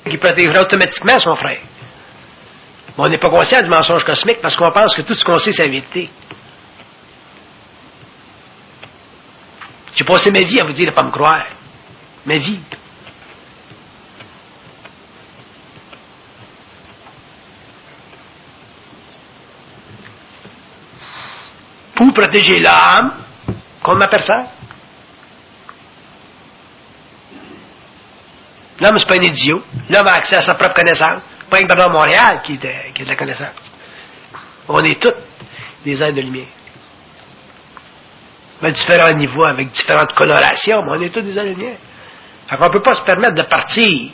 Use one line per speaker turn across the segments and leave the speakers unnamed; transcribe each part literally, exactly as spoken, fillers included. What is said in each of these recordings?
qui protégera automatiquement son frère. Mais on n'est pas conscient du mensonge cosmique parce qu'on pense que tout ce qu'on sait, c'est la vérité. J'ai passé ma vie à vous dire de ne pas me croire. Ma vie. Pour protéger l'âme contre ma personne. L'homme, c'est pas un idiot. L'homme a accès à sa propre connaissance. Pas un Bernard Montréal qui, est, qui est de la connaissance. On est tous des êtres de lumière. À différents niveaux, avec différentes colorations, mais on est tous des êtres de lumière. Fait qu'on ne peut pas se permettre de partir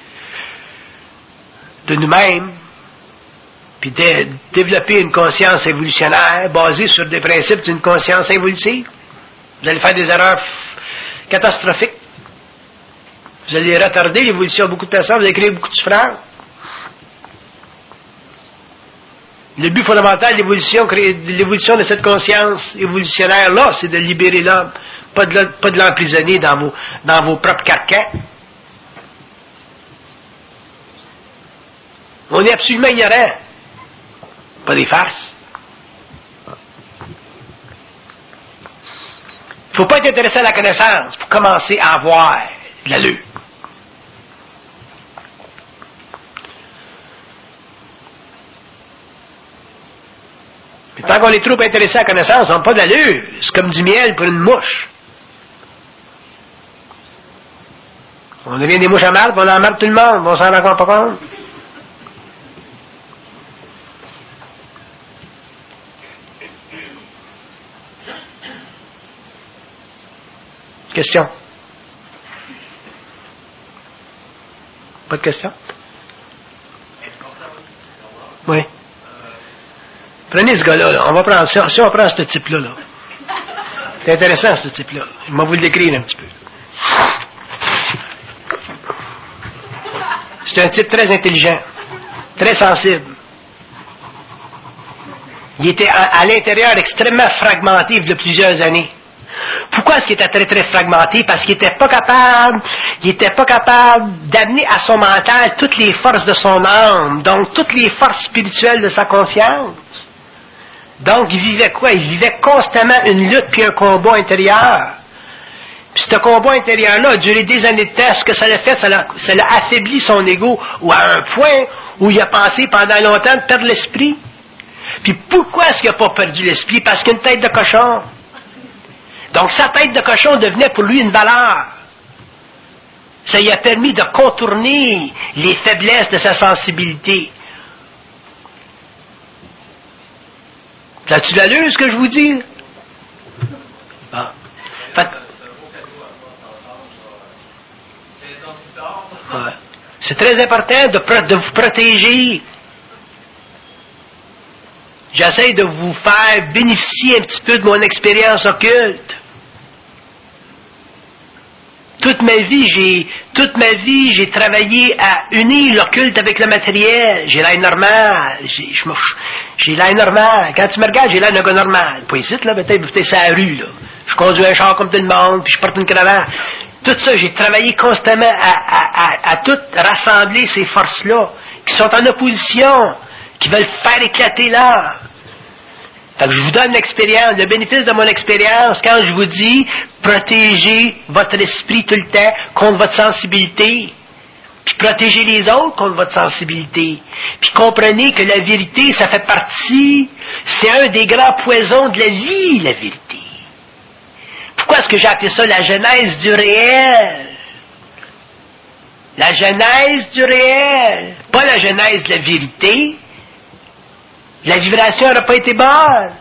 de nous-mêmes puis de développer une conscience évolutionnaire basée sur des principes d'une conscience évolutive. Vous allez faire des erreurs catastrophiques. Vous allez retarder l'évolution de beaucoup de personnes, vous allez créer beaucoup de souffrance. Le but fondamental de l'évolution, de l'évolution de cette conscience évolutionnaire-là, c'est de libérer l'homme, pas de, pas de l'emprisonner dans vos, dans vos propres carcans. On est absolument ignorant. Pas des farces. Il ne faut pas être intéressé à la connaissance pour commencer à avoir de l'allure. Mais tant qu'on est trop intéressé à la connaissance, on n'a pas d'allure. C'est comme du miel pour une mouche. On devient des mouches à marde, on emmarde tout le monde, on s'en rend encore pas compte. Question? Pas de question? Oui. Prenez ce gars-là, là. On va prendre ça. Si on prend ce type-là, là. C'est intéressant, ce type-là. Je vais vous le décrire un petit peu. C'est un type très intelligent, très sensible. Il était à, à l'intérieur extrêmement fragmenté de plusieurs années. Pourquoi est-ce qu'il était très très fragmenté? Parce qu'il n'était pas capable, il était pas capable d'amener à son mental toutes les forces de son âme, donc toutes les forces spirituelles de sa conscience. Donc il vivait quoi? Il vivait constamment une lutte puis un combat intérieur. Puis ce combat intérieur-là a duré des années de temps. Ce que ça l'a fait, ça l'a, ça l'a affaibli son ego ou à un point où il a pensé pendant longtemps de perdre l'esprit. Puis pourquoi est-ce qu'il n'a pas perdu l'esprit? Parce qu'il a une tête de cochon. Donc sa tête de cochon devenait pour lui une valeur. Ça lui a permis de contourner les faiblesses de sa sensibilité. As-tu l'allure, ce que je vous dis? Bon. Fait... Ouais. C'est très important de, pro- de vous protéger. J'essaie de vous faire bénéficier un petit peu de mon expérience occulte. Toute ma vie, j'ai, toute ma vie, j'ai travaillé à unir l'occulte avec le matériel. J'ai l'air normal. J'ai, je me, j'ai l'air normal. Quand tu me regardes, j'ai l'air d'un gars normal. Pas ici, là, peut-être, peut-être c'est la rue, là. Je conduis un char comme tout le monde, puis je porte une cravate. Tout ça, j'ai travaillé constamment à, à, à, à tout rassembler ces forces-là, qui sont en opposition, qui veulent faire éclater l'art. Fait que je vous donne l'expérience, le bénéfice de mon expérience quand je vous dis protégez votre esprit tout le temps contre votre sensibilité. Puis protégez les autres contre votre sensibilité. Puis comprenez que la vérité, ça fait partie, c'est un des grands poisons de la vie, la vérité. Pourquoi est-ce que j'ai appelé ça la genèse du réel? La genèse du réel, pas la genèse de la vérité. La vibration n'aurait pas été bonne.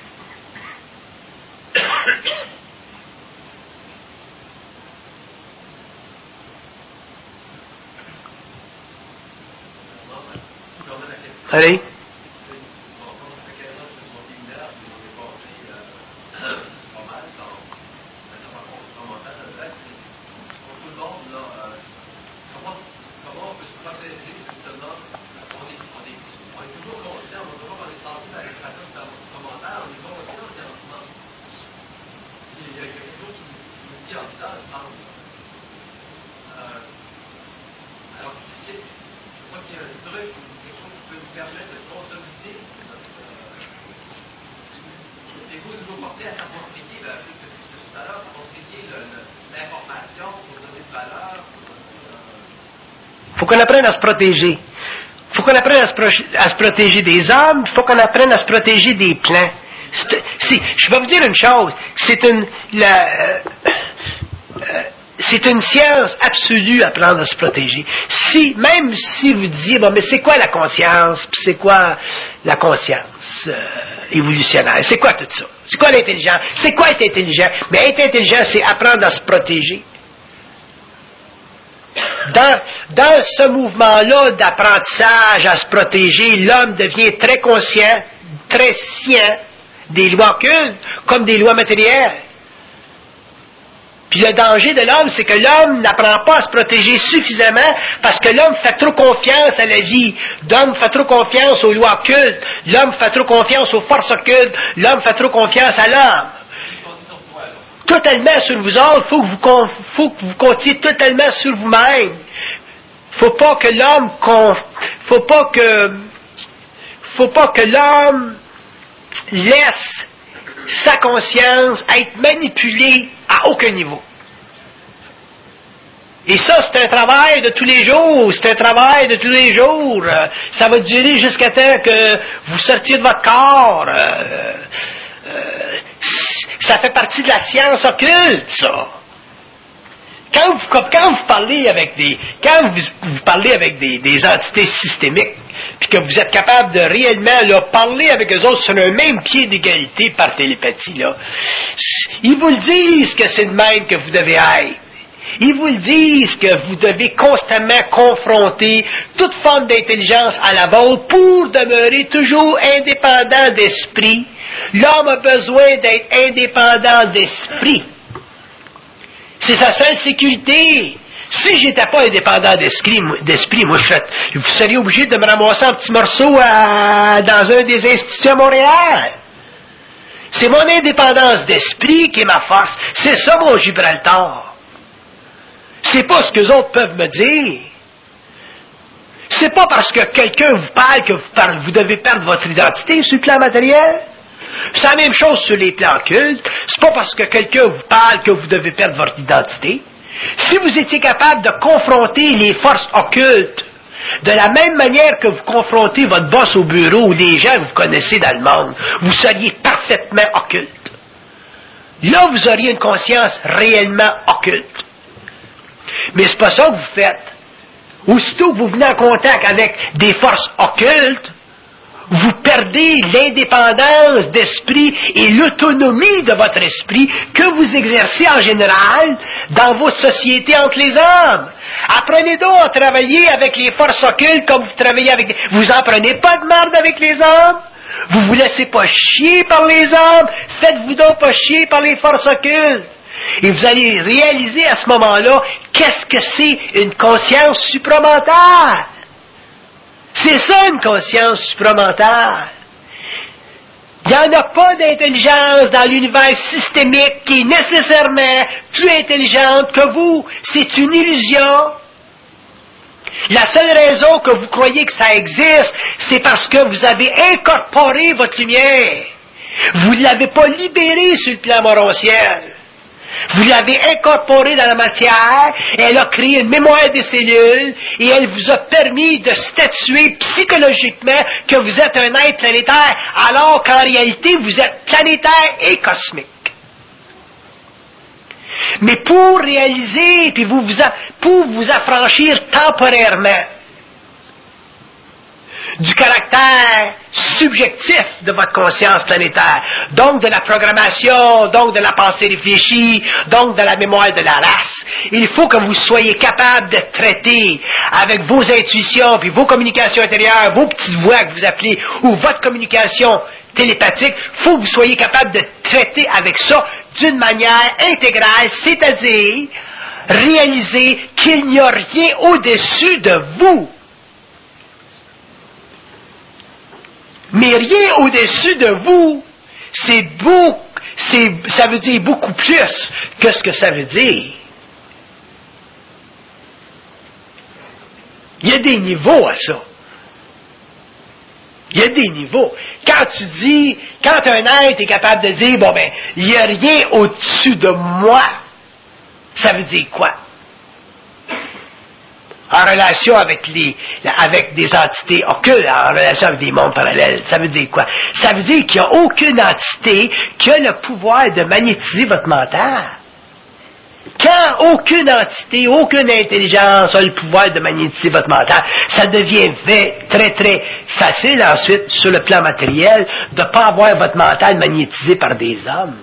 Allez. Il faut qu'on apprenne à se protéger. Il faut qu'on apprenne à se, pro- à se protéger des hommes. Il faut qu'on apprenne à se protéger des plans. C'est, c'est, je vais vous dire une chose. C'est une, la, euh, euh, c'est une science absolue apprendre à se protéger. Si, même si vous disiez, bon, mais c'est quoi la conscience? Puis c'est quoi la conscience euh, évolutionnaire? C'est quoi tout ça? C'est quoi l'intelligence? C'est quoi être intelligent? Mais être intelligent, c'est apprendre à se protéger. Dans, dans ce mouvement-là d'apprentissage à se protéger, l'homme devient très conscient, très scient des lois occultes, comme des lois matérielles. Puis le danger de l'homme, c'est que l'homme n'apprend pas à se protéger suffisamment parce que l'homme fait trop confiance à la vie. L'homme fait trop confiance aux lois occultes. L'homme fait trop confiance aux forces occultes. L'homme fait trop confiance à l'homme. Totalement sur vous autres, il faut que vous, faut que vous comptiez totalement sur vous-même. Faut pas que l'homme, faut pas que, faut pas que l'homme laisse sa conscience être manipulée à aucun niveau. Et ça, c'est un travail de tous les jours, c'est un travail de tous les jours. Ça va durer jusqu'à temps que vous sortiez de votre corps. Euh, euh, ça fait partie de la science occulte, ça. Quand vous, quand vous parlez avec des, quand vous, vous parlez avec des, des entités systémiques, puis que vous êtes capable de réellement là, parler avec eux autres sur un même pied d'égalité par télépathie, là, ils vous le disent que c'est de même que vous devez être. Ils vous le disent que vous devez constamment confronter toute forme d'intelligence à la vôtre pour demeurer toujours indépendant d'esprit. L'homme a besoin d'être indépendant d'esprit. C'est sa seule sécurité. Si j'étais pas indépendant d'esprit, d'esprit moi, je serais, vous seriez obligé de me ramasser un petit morceau à, dans un des instituts à Montréal. C'est mon indépendance d'esprit qui est ma force. C'est ça mon Gibraltar. C'est pas ce que les autres peuvent me dire. C'est pas parce que quelqu'un vous parle que vous, parle, vous devez perdre votre identité sur le plan matériel. C'est la même chose sur les plans occultes. C'est pas parce que quelqu'un vous parle que vous devez perdre votre identité. Si vous étiez capable de confronter les forces occultes de la même manière que vous confrontez votre boss au bureau ou des gens que vous connaissez dans le monde, vous seriez parfaitement occulte. Là, vous auriez une conscience réellement occulte. Mais c'est pas ça que vous faites. Aussitôt que vous venez en contact avec des forces occultes, vous perdez l'indépendance d'esprit et l'autonomie de votre esprit que vous exercez en général dans votre société entre les hommes. Apprenez donc à travailler avec les forces occultes comme vous travaillez avec... Vous en prenez pas de marde avec les hommes. Vous vous laissez pas chier par les hommes. Faites-vous donc pas chier par les forces occultes. Et vous allez réaliser à ce moment-là qu'est-ce que c'est une conscience supramentale. C'est ça une conscience supramentale. Il n'y en a pas d'intelligence dans l'univers systémique qui est nécessairement plus intelligente que vous. C'est une illusion. La seule raison que vous croyez que ça existe, c'est parce que vous avez incorporé votre lumière. Vous ne l'avez pas libérée sur le plan morontiel. Vous l'avez incorporée dans la matière, elle a créé une mémoire des cellules et elle vous a permis de statuer psychologiquement que vous êtes un être planétaire, alors qu'en réalité, vous êtes planétaire et cosmique. Mais pour réaliser, puis vous vous a, pour vous affranchir temporairement du caractère subjectif de votre conscience planétaire, donc de la programmation, donc de la pensée réfléchie, donc de la mémoire de la race. Il faut que vous soyez capable de traiter avec vos intuitions, puis vos communications intérieures, vos petites voix que vous appelez, ou votre communication télépathique, il faut que vous soyez capable de traiter avec ça d'une manière intégrale, c'est-à-dire réaliser qu'il n'y a rien au-dessus de vous. Mais rien au-dessus de vous, c'est beaucoup, c'est, ça veut dire beaucoup plus que ce que ça veut dire. Il y a des niveaux à ça. Il y a des niveaux. Quand tu dis, quand un être est capable de dire, bon ben, il n'y a rien au-dessus de moi, ça veut dire quoi? En relation avec les, avec des entités occultes, en relation avec des mondes parallèles, ça veut dire quoi? Ça veut dire qu'il n'y a aucune entité qui a le pouvoir de magnétiser votre mental. Quand aucune entité, aucune intelligence a le pouvoir de magnétiser votre mental, ça devient très très facile ensuite, sur le plan matériel, de ne pas avoir votre mental magnétisé par des hommes.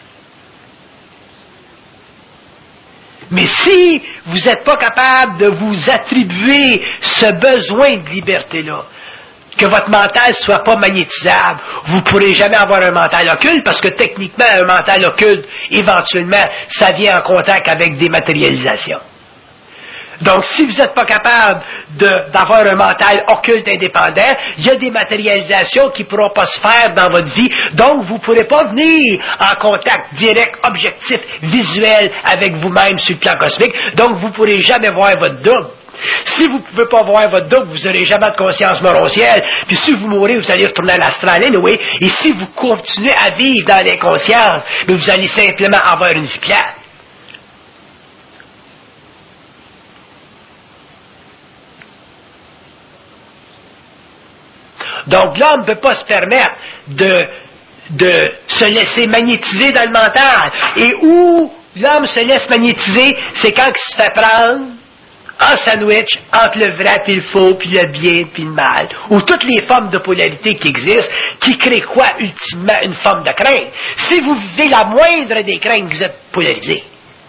Mais si vous n'êtes pas capable de vous attribuer ce besoin de liberté-là, que votre mental ne soit pas magnétisable, vous ne pourrez jamais avoir un mental occulte, parce que techniquement, un mental occulte, éventuellement, ça vient en contact avec des matérialisations. Donc, si vous n'êtes pas capable de, d'avoir un mental occulte indépendant, il y a des matérialisations qui ne pourront pas se faire dans votre vie, donc vous ne pourrez pas venir en contact direct, objectif, visuel avec vous-même sur le plan cosmique, donc vous ne pourrez jamais voir votre double. Si vous ne pouvez pas voir votre double, vous n'aurez jamais de conscience moroncielle. Puis si vous mourrez, vous allez retourner à l'astral anyway. Et si vous continuez à vivre dans l'inconscience, mais vous allez simplement avoir une vie plate. Donc l'homme ne peut pas se permettre de, de se laisser magnétiser dans le mental. Et où l'homme se laisse magnétiser, c'est quand il se fait prendre en sandwich entre le vrai puis le faux, puis le bien puis le mal, ou toutes les formes de polarité qui existent, qui créent quoi, ultimement, une forme de crainte. Si vous vivez la moindre des craintes, vous êtes polarisé.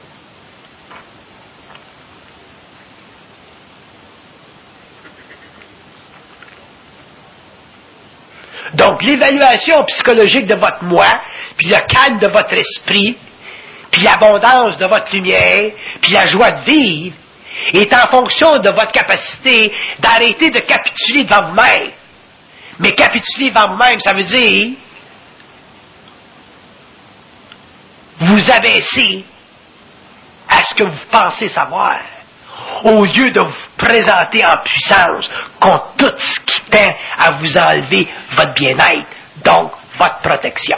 Donc, l'évaluation psychologique de votre moi, puis le calme de votre esprit, puis l'abondance de votre lumière, puis la joie de vivre, est en fonction de votre capacité d'arrêter de capituler devant vous-même. Mais capituler devant vous-même, ça veut dire vous abaisser à ce que vous pensez savoir, au lieu de vous présenter en puissance contre tout ce qui tend à vous enlever votre bien-être, donc votre protection.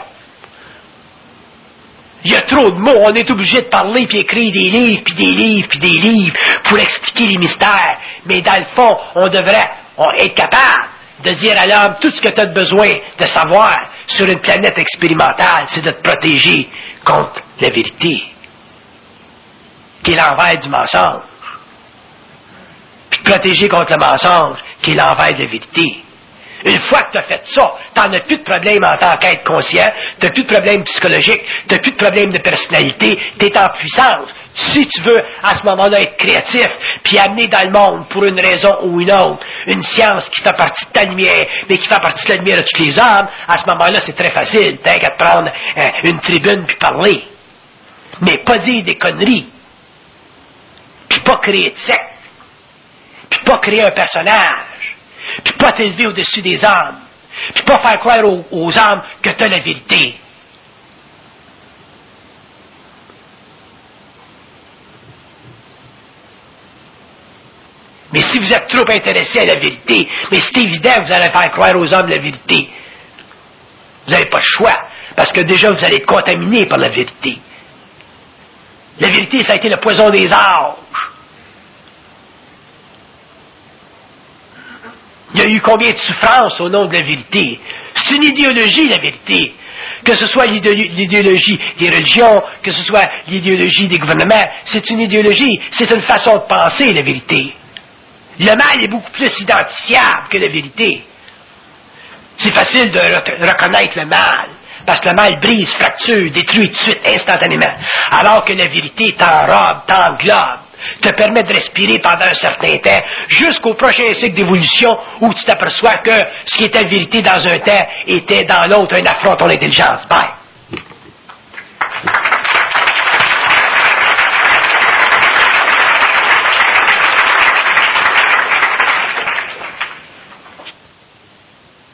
Il y a trop de mots, on est obligé de parler puis écrire des livres, puis des livres, puis des livres pour expliquer les mystères. Mais dans le fond, on devrait on, être capable de dire à l'homme tout ce que tu as besoin de savoir sur une planète expérimentale, c'est de te protéger contre la vérité, qui est l'envers du mensonge. Puis te protéger contre le mensonge, qui est l'envers de la vérité. Une fois que tu as fait ça, tu n'en as plus de problème en tant qu'être conscient, tu n'as plus de problème psychologique, tu n'as plus de problème de personnalité, tu es en puissance. Si tu veux, à ce moment-là, être créatif, puis amener dans le monde, pour une raison ou une autre, une science qui fait partie de ta lumière, mais qui fait partie de la lumière de toutes les hommes, à ce moment-là, c'est très facile. T'as qu'à te prendre euh, une tribune puis parler. Mais pas dire des conneries. Puis pas créer de secte. Puis pas créer un personnage. Puis pas t'élever au-dessus des hommes, puis pas faire croire aux, aux hommes que tu as la vérité. Mais si vous êtes trop intéressé à la vérité, mais c'est évident que vous allez faire croire aux hommes la vérité. Vous n'avez pas le choix, parce que déjà vous allez être contaminé par la vérité. La vérité, ça a été le poison des âges. Il y a eu combien de souffrances au nom de la vérité? C'est une idéologie, la vérité. Que ce soit l'idéologie des religions, que ce soit l'idéologie des gouvernements, c'est une idéologie, c'est une façon de penser, la vérité. Le mal est beaucoup plus identifiable que la vérité. C'est facile de reconnaître le mal, parce que le mal brise, fracture, détruit tout de suite, instantanément. Alors que la vérité t'enrobe, t'englobe, te permet de respirer pendant un certain temps, jusqu'au prochain cycle d'évolution où tu t'aperçois que ce qui était vérité dans un temps était dans l'autre un affront à ton intelligence. Bye.